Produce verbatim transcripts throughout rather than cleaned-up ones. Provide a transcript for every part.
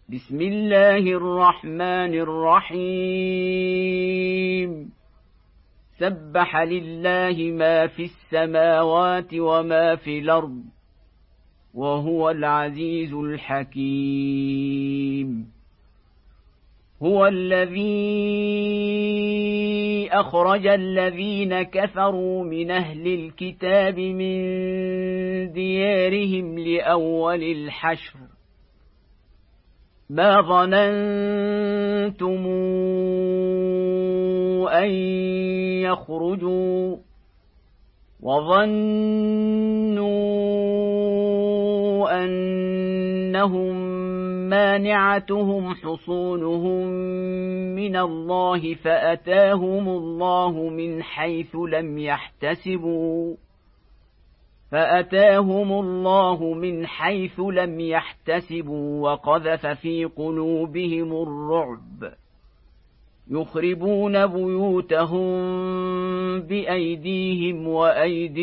بسم الله الرحمن الرحيم سبح لله ما في السماوات وما في الأرض وهو العزيز الحكيم هو الذي أخرج الذين كفروا من أهل الكتاب من ديارهم لأول الحشر ما ظننتم أن يخرجوا وظنوا أنهم مانعتهم حصونهم من الله فأتاهم الله من حيث لم يحتسبوا فأتاهم الله من حيث لم يحتسبوا وقذف في قلوبهم الرعب يخربون بيوتهم بأيديهم وأيدي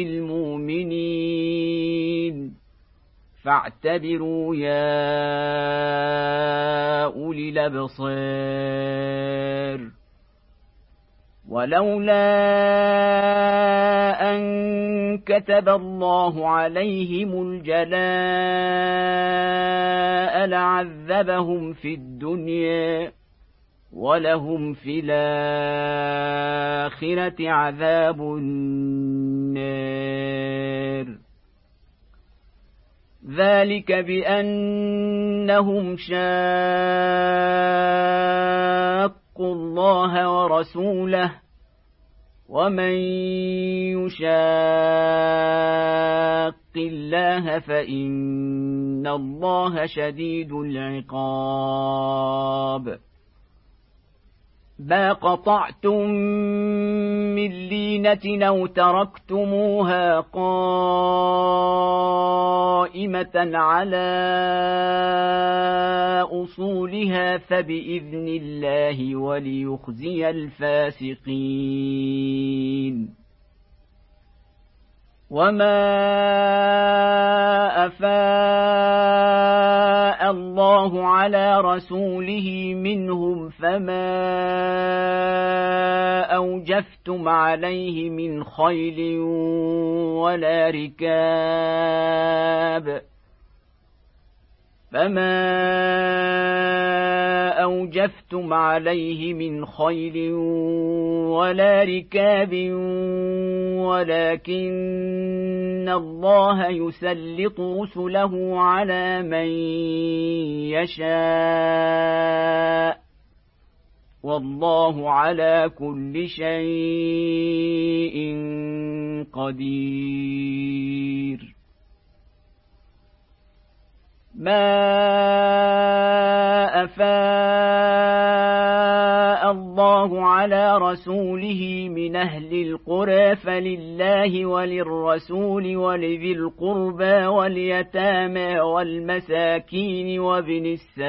المؤمنين فاعتبروا يا أولي الأبصار ولولا أن كتب الله عليهم الجلاء لعذبهم في الدنيا ولهم في الآخرة عذاب النار ذلك بأنهم شاقوا الله ورسوله ومن يشاق الله فإن الله شديد العقاب ما قطعتم من لينة أو تركتموها قائمة على أصولها فبإذن الله وليخزي الفاسقين وما أفاء الله على رسوله منهم فما أوجفتم عليه من خيل ولا ركاب فما أوجفتم عليه من خيل ولا ركاب ولكن الله يسلط رسله على من يشاء والله على كل شيء قدير ما أفاء الله على رسوله من أهل القرى فلله وللرسول ولذي القربى واليتامى والمساكين وابن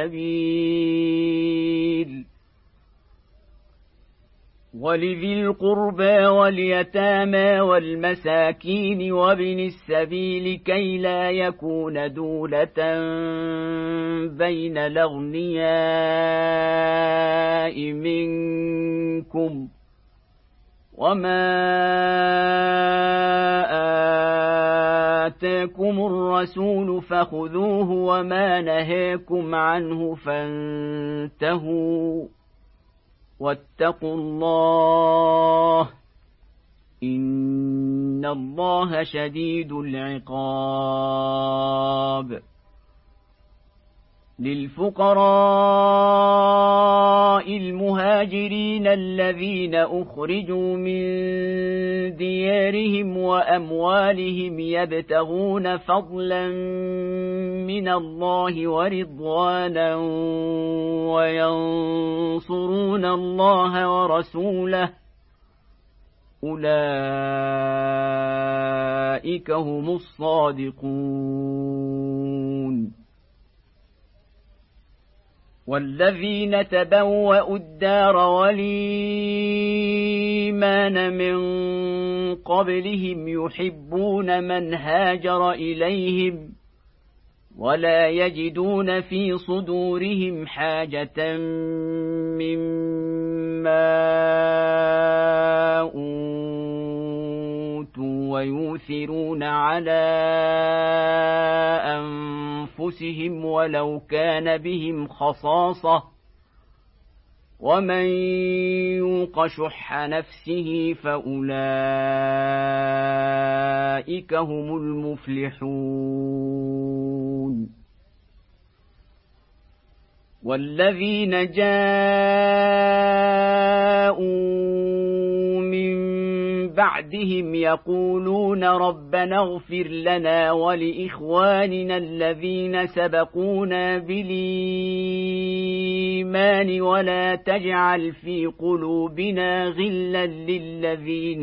السبيل ولذي القربى واليتامى والمساكين وابن السبيل كي لا يكون دولة بين الأغنياء منكم وما آتاكم الرسول فخذوه وما نهاكم عنه فانتهوا واتقوا الله إن الله شديد العقاب للفقراء المهاجرين الذين أخرجوا من ديارهم وأموالهم يبتغون فضلا من الله ورضوانا وينصرون الله ورسوله أولئك هم الصادقون والذين تبوأوا الدار والإيمان من قبلهم يحبون من هاجر إليهم ولا يجدون في صدورهم حاجة مما أوتوا ويؤثرون على أنفسهم ولو كان بهم خصاصة ومن يوق شح نفسه فأولئك هم المفلحون والذين جاءوا من بعدهم يقولون ربنا اغفر لنا ولإخواننا الذين سبقونا بالإيمان ولا تجعل في قلوبنا غلا للذين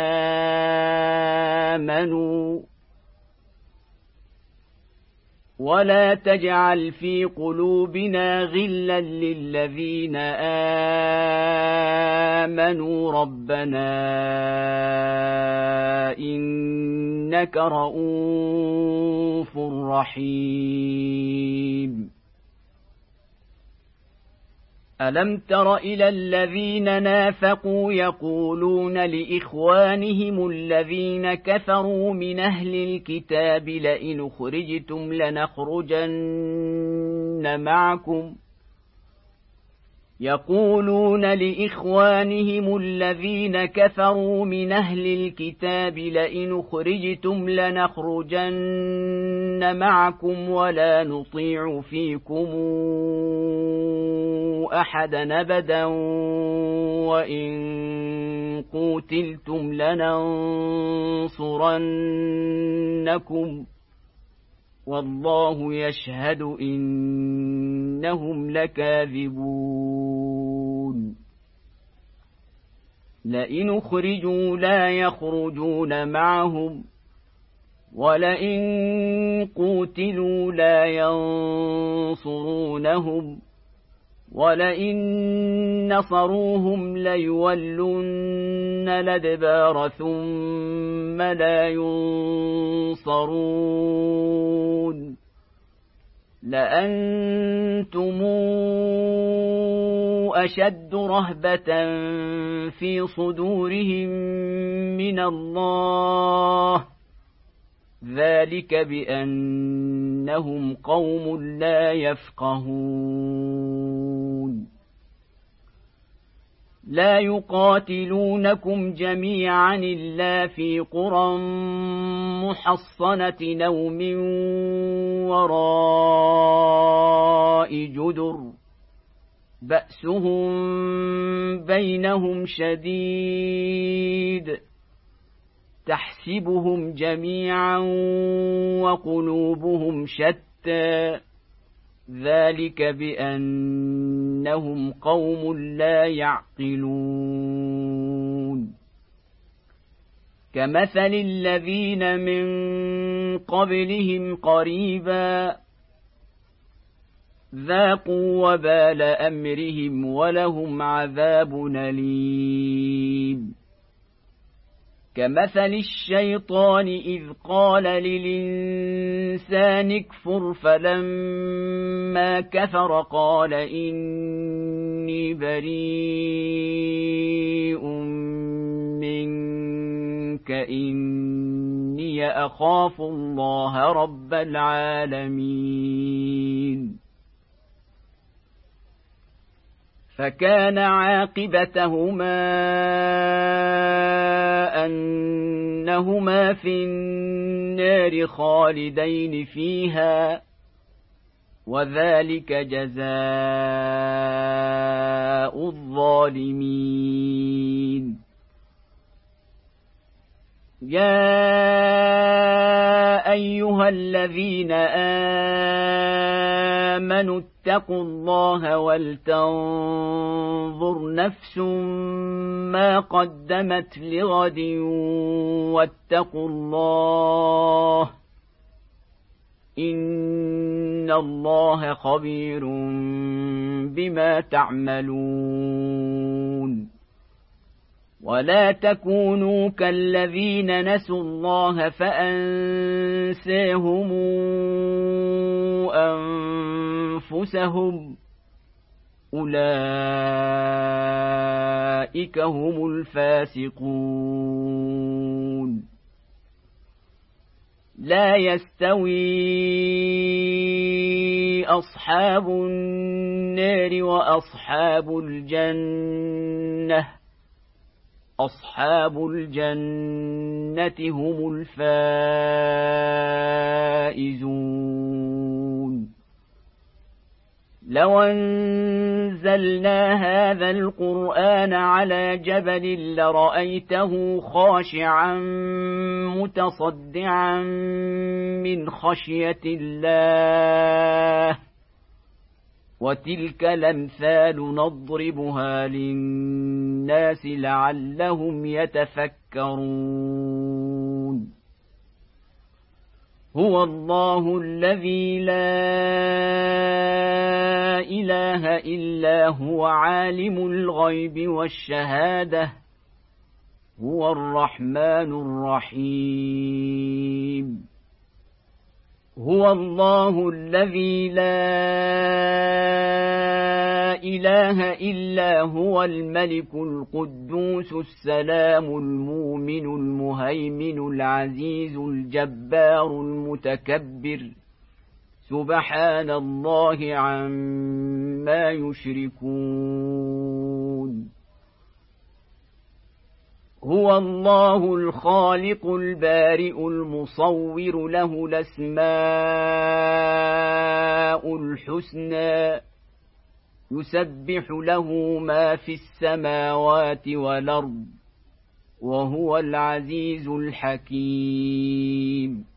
آمنوا ولا تجعل في قلوبنا غلا للذين آمنوا ربنا إنك رؤوف رحيم ألم تر إلى الذين نافقوا يقولون لإخوانهم الذين كفروا من أهل الكتاب لئن خرجتم لنخرجن معكم يقولون لإخوانهم الذين كفروا من أهل الكتاب لئن خرجتم لنخرجن معكم ولا نطيع فيكم أحدا أبدا وإن قوتلتم لننصرنكم والله يشهد إنهم لكاذبون لئن خرجوا لا يخرجون معهم ولئن قوتلوا لا ينصرونهم ولئن نصروهم ليولن الأدبار ثم لا ينصرون لأنتم أشد رهبة في صدورهم من الله ذلك بأنهم قوم لا يفقهون لا يقاتلونكم جميعا إلا في قرى محصنة أو من وراء جدر بأسهم بينهم شديد تحسبهم جميعا وقلوبهم شتى ذلك بأنهم قوم لا يعقلون كمثل الذين من قبلهم قريبا ذاقوا وبال أمرهم ولهم عذاب أليم كمثل الشيطان إذ قال للإنسان اكفر فلما كفر قال إني بريء منك إني أخاف الله رب العالمين فكان عاقبتهما أنهما في النار خالدين فيها وذلك جزاء الظالمين يا أيها الذين آمنوا اتقوا الله ولتنظر نفس ما قدمت لغد واتقوا الله إن الله خبير بما تعملون ولا تكونوا كالذين نسوا الله فأنساهم أنفسهم أولئك هم الفاسقون لا يستوي أصحاب النار وأصحاب الجنة أصحاب الجنة هم الفائزون لو أنزلنا هذا القرآن على جبل لرأيته خاشعا متصدعا من خشية الله وتلك الأمثال نضربها للناس لعلهم يتفكرون هو الله الذي لا إله إلا هو عالم الغيب والشهادة هو الرحمن الرحيم هو الله الذي لا إله إلا هو الملك القدوس السلام المؤمن المهيمن العزيز الجبار المتكبر سبحان الله عما يشركون هو الله الخالق البارئ المصور له الأسماء الحسنى يسبح له ما في السماوات والأرض وهو العزيز الحكيم